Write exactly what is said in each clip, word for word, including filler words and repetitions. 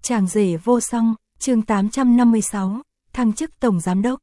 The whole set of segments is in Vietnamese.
Chàng rể vô song, chương tám trăm năm mươi sáu, thăng chức tổng giám đốc.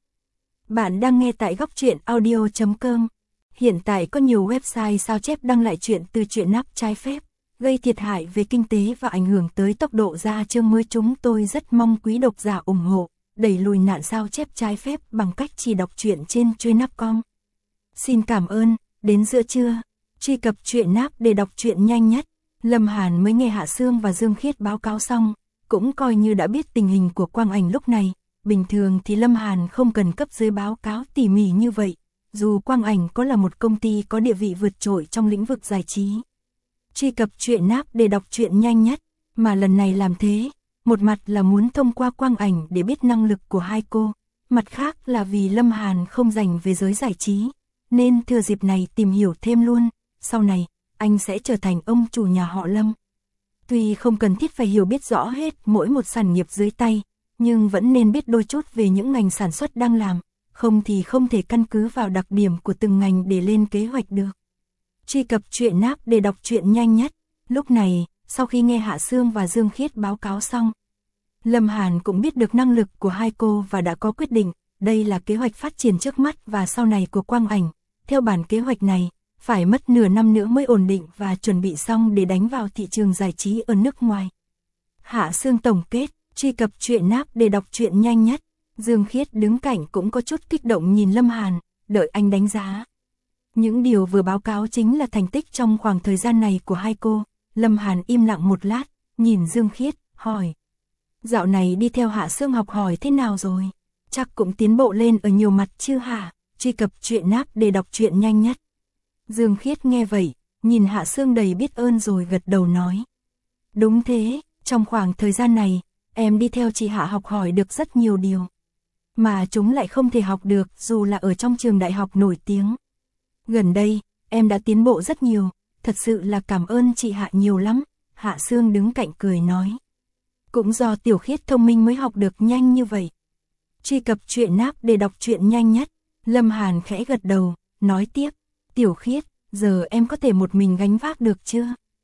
Bạn đang nghe tại góc truyện audio chấm com. Hiện tại có nhiều website sao chép đăng lại chuyện từ truyện nắp trái phép, gây thiệt hại về kinh tế và ảnh hưởng tới tốc độ ra chương mới. Chúng tôi rất mong quý độc giả ủng hộ, đẩy lùi nạn sao chép trái phép bằng cách chỉ đọc truyện trên truyện nắp chấm com. Xin cảm ơn. Đến giữa trưa, truy cập truyện nắp để đọc truyện nhanh nhất. Lâm Hàn mới nghe Hạ Sương và Dương Khiết báo cáo xong, cũng coi như đã biết tình hình của Quang Ảnh lúc này. Bình thường thì Lâm Hàn không cần cấp dưới báo cáo tỉ mỉ như vậy, dù Quang Ảnh có là một công ty có địa vị vượt trội trong lĩnh vực giải trí. Truy cập truyện nắp để đọc truyện nhanh nhất, mà lần này làm thế, một mặt là muốn thông qua Quang Ảnh để biết năng lực của hai cô, mặt khác là vì Lâm Hàn không dành về giới giải trí, nên thừa dịp này tìm hiểu thêm luôn, sau này, anh sẽ trở thành ông chủ nhà họ Lâm. Tuy không cần thiết phải hiểu biết rõ hết mỗi một sản nghiệp dưới tay, nhưng vẫn nên biết đôi chút về những ngành sản xuất đang làm, không thì không thể căn cứ vào đặc điểm của từng ngành để lên kế hoạch được. Truy cập truyện nắp để đọc truyện nhanh nhất. Lúc này, sau khi nghe Hạ Sương và Dương Khiết báo cáo xong, Lâm Hàn cũng biết được năng lực của hai cô và đã có quyết định, đây là kế hoạch phát triển trước mắt và sau này của Quang Ảnh. Theo bản kế hoạch này, phải mất nửa năm nữa mới ổn định và chuẩn bị xong để đánh vào thị trường giải trí ở nước ngoài. Hạ Sương tổng kết, truy cập truyện nắp để đọc truyện nhanh nhất. Dương Khiết đứng cạnh cũng có chút kích động nhìn Lâm Hàn, đợi anh đánh giá. Những điều vừa báo cáo chính là thành tích trong khoảng thời gian này của hai cô. Lâm Hàn im lặng một lát, nhìn Dương Khiết, hỏi. Dạo này đi theo Hạ Sương học hỏi thế nào rồi? Chắc cũng tiến bộ lên ở nhiều mặt chứ hả? Truy cập truyện nắp để đọc truyện nhanh nhất. Dương Khiết nghe vậy, nhìn Hạ Sương đầy biết ơn rồi gật đầu nói. Đúng thế, trong khoảng thời gian này, em đi theo chị Hạ học hỏi được rất nhiều điều. Mà chúng lại không thể học được dù là ở trong trường đại học nổi tiếng. Gần đây, em đã tiến bộ rất nhiều, thật sự là cảm ơn chị Hạ nhiều lắm. Hạ Sương đứng cạnh cười nói. Cũng do Tiểu Khiết thông minh mới học được nhanh như vậy. Truy cập truyện nắp để đọc truyện nhanh nhất. Lâm Hàn khẽ gật đầu, nói tiếp. Tiểu Khiết, giờ em có thể một mình gánh vác được chưa?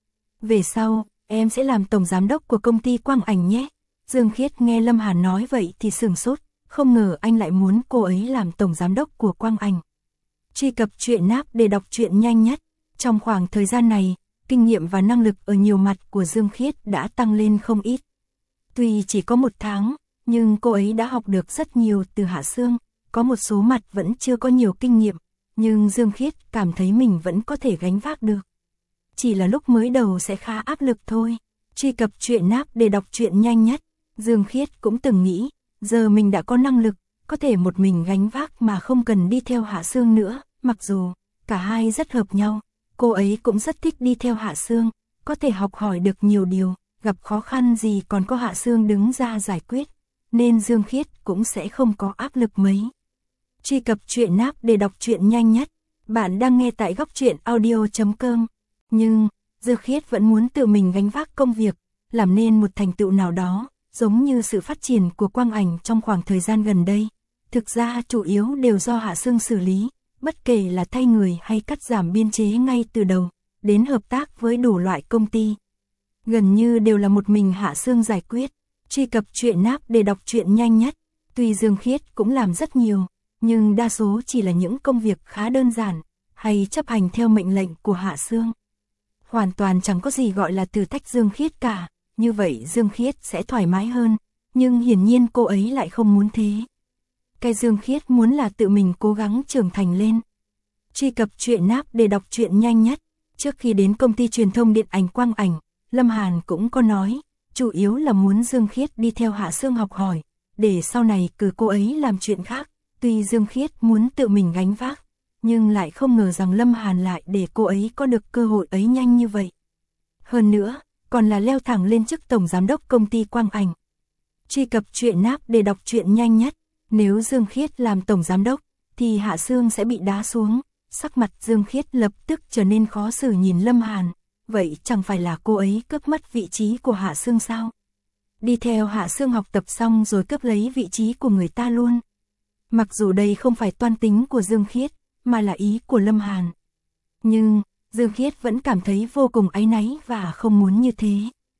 Về sau, em sẽ làm tổng giám đốc của công ty Quang Ảnh nhé. Dương Khiết nghe Lâm Hàn nói vậy thì sửng sốt, không ngờ anh lại muốn cô ấy làm tổng giám đốc của Quang Ảnh. Truy cập truyện nắp để đọc truyện nhanh nhất. Trong khoảng thời gian này, kinh nghiệm và năng lực ở nhiều mặt của Dương Khiết đã tăng lên không ít. Tuy chỉ có một tháng, nhưng cô ấy đã học được rất nhiều từ Hạ Sương, có một số mặt vẫn chưa có nhiều kinh nghiệm, nhưng Dương Khiết cảm thấy mình vẫn có thể gánh vác được. Chỉ là lúc mới đầu sẽ khá áp lực thôi. Truy cập truyện nắp để đọc truyện nhanh nhất. Dương Khiết cũng từng nghĩ, giờ mình đã có năng lực, có thể một mình gánh vác mà không cần đi theo Hạ Sương nữa. Mặc dù, cả hai rất hợp nhau, cô ấy cũng rất thích đi theo Hạ Sương, có thể học hỏi được nhiều điều, gặp khó khăn gì còn có Hạ Sương đứng ra giải quyết, nên Dương Khiết cũng sẽ không có áp lực mấy. Truy cập truyện nắp để đọc truyện nhanh nhất. Bạn đang nghe tại góc truyện audio chấm com. Nhưng, Dương Khiết vẫn muốn tự mình gánh vác công việc, làm nên một thành tựu nào đó, giống như sự phát triển của Quang Ảnh trong khoảng thời gian gần đây. Thực ra chủ yếu đều do Hạ Sương xử lý, bất kể là thay người hay cắt giảm biên chế ngay từ đầu, đến hợp tác với đủ loại công ty. Gần như đều là một mình Hạ Sương giải quyết. Truy cập truyện nắp để đọc truyện nhanh nhất. Tuy Dương Khiết cũng làm rất nhiều, nhưng đa số chỉ là những công việc khá đơn giản, hay chấp hành theo mệnh lệnh của Hạ Sương. Hoàn toàn chẳng có gì gọi là thử thách Dương Khiết cả, như vậy Dương Khiết sẽ thoải mái hơn, nhưng hiển nhiên cô ấy lại không muốn thế. Cái Dương Khiết muốn là tự mình cố gắng trưởng thành lên. Truy cập truyện nắp để đọc truyện nhanh nhất. Trước khi đến công ty truyền thông điện ảnh Quang Ảnh, Lâm Hàn cũng có nói, chủ yếu là muốn Dương Khiết đi theo Hạ Sương học hỏi, để sau này cử cô ấy làm chuyện khác. Tuy Dương Khiết muốn tự mình gánh vác, nhưng lại không ngờ rằng Lâm Hàn lại để cô ấy có được cơ hội ấy nhanh như vậy. Hơn nữa, còn là leo thẳng lên chức tổng giám đốc công ty Quang Ảnh. Truy cập truyện nắp để đọc truyện nhanh nhất. Nếu Dương Khiết làm tổng giám đốc, thì Hạ Sương sẽ bị đá xuống. Sắc mặt Dương Khiết lập tức trở nên khó xử nhìn Lâm Hàn. Vậy chẳng phải là cô ấy cướp mất vị trí của Hạ Sương sao? Đi theo Hạ Sương học tập xong rồi cướp lấy vị trí của người ta luôn. Mặc dù đây không phải toan tính của Dương Khiết, mà là ý của Lâm Hàn. Nhưng, Dương Khiết vẫn cảm thấy vô cùng áy náy và không muốn như thế.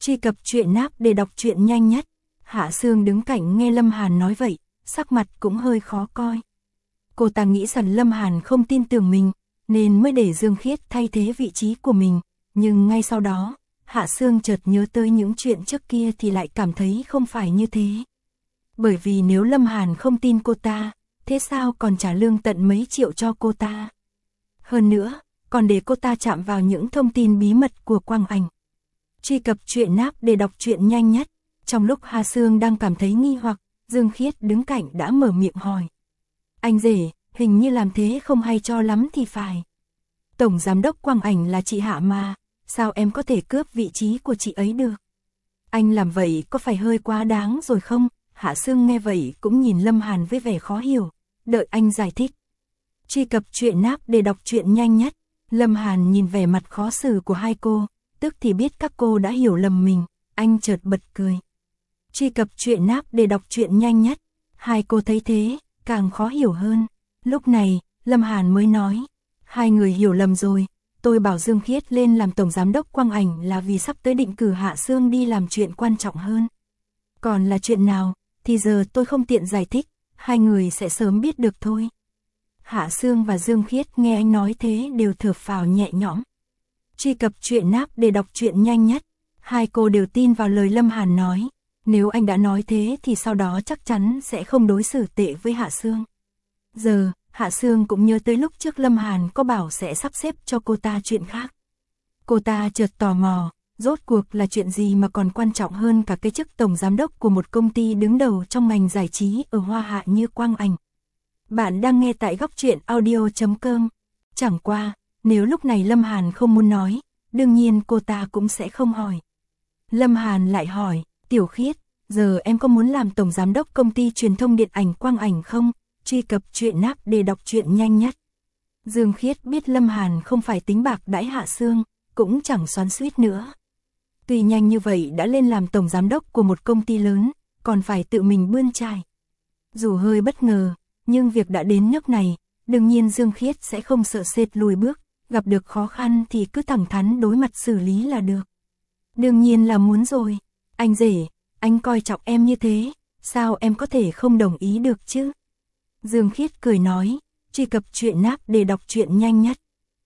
Truy cập truyện app để đọc truyện nhanh nhất. Hạ Sương đứng cạnh nghe Lâm Hàn nói vậy, sắc mặt cũng hơi khó coi. Cô ta nghĩ rằng Lâm Hàn không tin tưởng mình, nên mới để Dương Khiết thay thế vị trí của mình. Nhưng ngay sau đó, Hạ Sương chợt nhớ tới những chuyện trước kia thì lại cảm thấy không phải như thế. Bởi vì nếu Lâm Hàn không tin cô ta, thế sao còn trả lương tận mấy triệu cho cô ta? Hơn nữa, còn để cô ta chạm vào những thông tin bí mật của Quang Ảnh. Truy cập truyện app để đọc truyện nhanh nhất. Trong lúc Hạ Sương đang cảm thấy nghi hoặc, Dương Khiết đứng cạnh đã mở miệng hỏi. Anh rể, hình như làm thế không hay cho lắm thì phải. Tổng giám đốc Quang Ảnh là chị Hạ mà, sao em có thể cướp vị trí của chị ấy được? Anh làm vậy có phải hơi quá đáng rồi không? Hạ Sương nghe vậy cũng nhìn Lâm Hàn với vẻ khó hiểu, đợi anh giải thích. Truy cập truyện app để đọc truyện nhanh nhất. Lâm Hàn nhìn vẻ mặt khó xử của hai cô, tức thì biết các cô đã hiểu lầm mình, anh chợt bật cười. Truy cập truyện app để đọc truyện nhanh nhất. Hai cô thấy thế, càng khó hiểu hơn. Lúc này, Lâm Hàn mới nói, hai người hiểu lầm rồi, tôi bảo Dương Khiết lên làm tổng giám đốc Quang Ảnh là vì sắp tới định cử Hạ Sương đi làm chuyện quan trọng hơn. Còn là chuyện nào, thì giờ tôi không tiện giải thích, hai người sẽ sớm biết được thôi. Hạ Sương và Dương Khiết nghe anh nói thế đều thở phào nhẹ nhõm. Truy cập truyện app để đọc truyện nhanh nhất. Hai cô đều tin vào lời Lâm Hàn nói. Nếu anh đã nói thế thì sau đó chắc chắn sẽ không đối xử tệ với Hạ Sương. Giờ, Hạ Sương cũng nhớ tới lúc trước Lâm Hàn có bảo sẽ sắp xếp cho cô ta chuyện khác. Cô ta chợt tò mò, rốt cuộc là chuyện gì mà còn quan trọng hơn cả cái chức tổng giám đốc của một công ty đứng đầu trong ngành giải trí ở Hoa Hạ như Quang Ảnh. Bạn đang nghe tại góc truyện audio chấm com. Chẳng qua, nếu lúc này Lâm Hàn không muốn nói, đương nhiên cô ta cũng sẽ không hỏi. Lâm Hàn lại hỏi, Tiểu Khiết, giờ em có muốn làm tổng giám đốc công ty truyền thông điện ảnh Quang Ảnh không? Truy cập truyện app để đọc truyện nhanh nhất. Dương Khiết biết Lâm Hàn không phải tính bạc đãi Hạ Sương, cũng chẳng xoắn xuýt nữa. Tuy nhanh như vậy đã lên làm tổng giám đốc của một công ty lớn, còn phải tự mình bươn chải. Dù hơi bất ngờ, nhưng việc đã đến nước này, đương nhiên Dương Khiết sẽ không sợ sệt lùi bước, gặp được khó khăn thì cứ thẳng thắn đối mặt xử lý là được. Đương nhiên là muốn rồi, anh rể, anh coi trọng em như thế, sao em có thể không đồng ý được chứ? Dương Khiết cười nói, truy cập truyện app để đọc truyện nhanh nhất.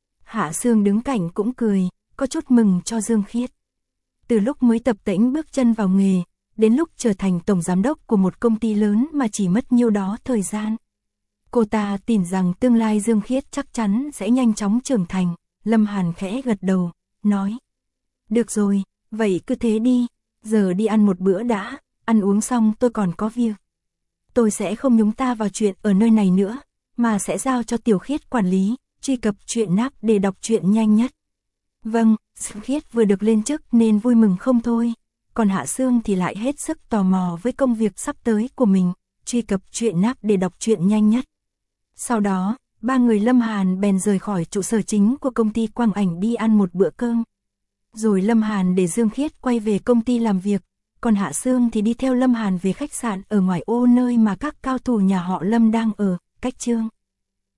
Hạ Sương đứng cạnh cũng cười, có chút mừng cho Dương Khiết. Từ lúc mới tập tễnh bước chân vào nghề, đến lúc trở thành tổng giám đốc của một công ty lớn mà chỉ mất nhiêu đó thời gian. Cô ta tin rằng tương lai Dương Khiết chắc chắn sẽ nhanh chóng trưởng thành. Lâm Hàn khẽ gật đầu, nói. Được rồi, vậy cứ thế đi, giờ đi ăn một bữa đã, ăn uống xong tôi còn có việc. Tôi sẽ không nhúng ta vào chuyện ở nơi này nữa, mà sẽ giao cho Tiểu Khiết quản lý. Truy cập truyện app để đọc truyện nhanh nhất. Vâng, Dương Khiết vừa được lên chức nên vui mừng không thôi, còn Hạ Sương thì lại hết sức tò mò với công việc sắp tới của mình. Truy cập truyện app để đọc truyện nhanh nhất. Sau đó, ba người Lâm Hàn bèn rời khỏi trụ sở chính của công ty Quang Ảnh đi ăn một bữa cơm. Rồi Lâm Hàn để Dương Khiết quay về công ty làm việc, còn Hạ Sương thì đi theo Lâm Hàn về khách sạn ở ngoài ô nơi mà các cao thủ nhà họ Lâm đang ở, cách Trương.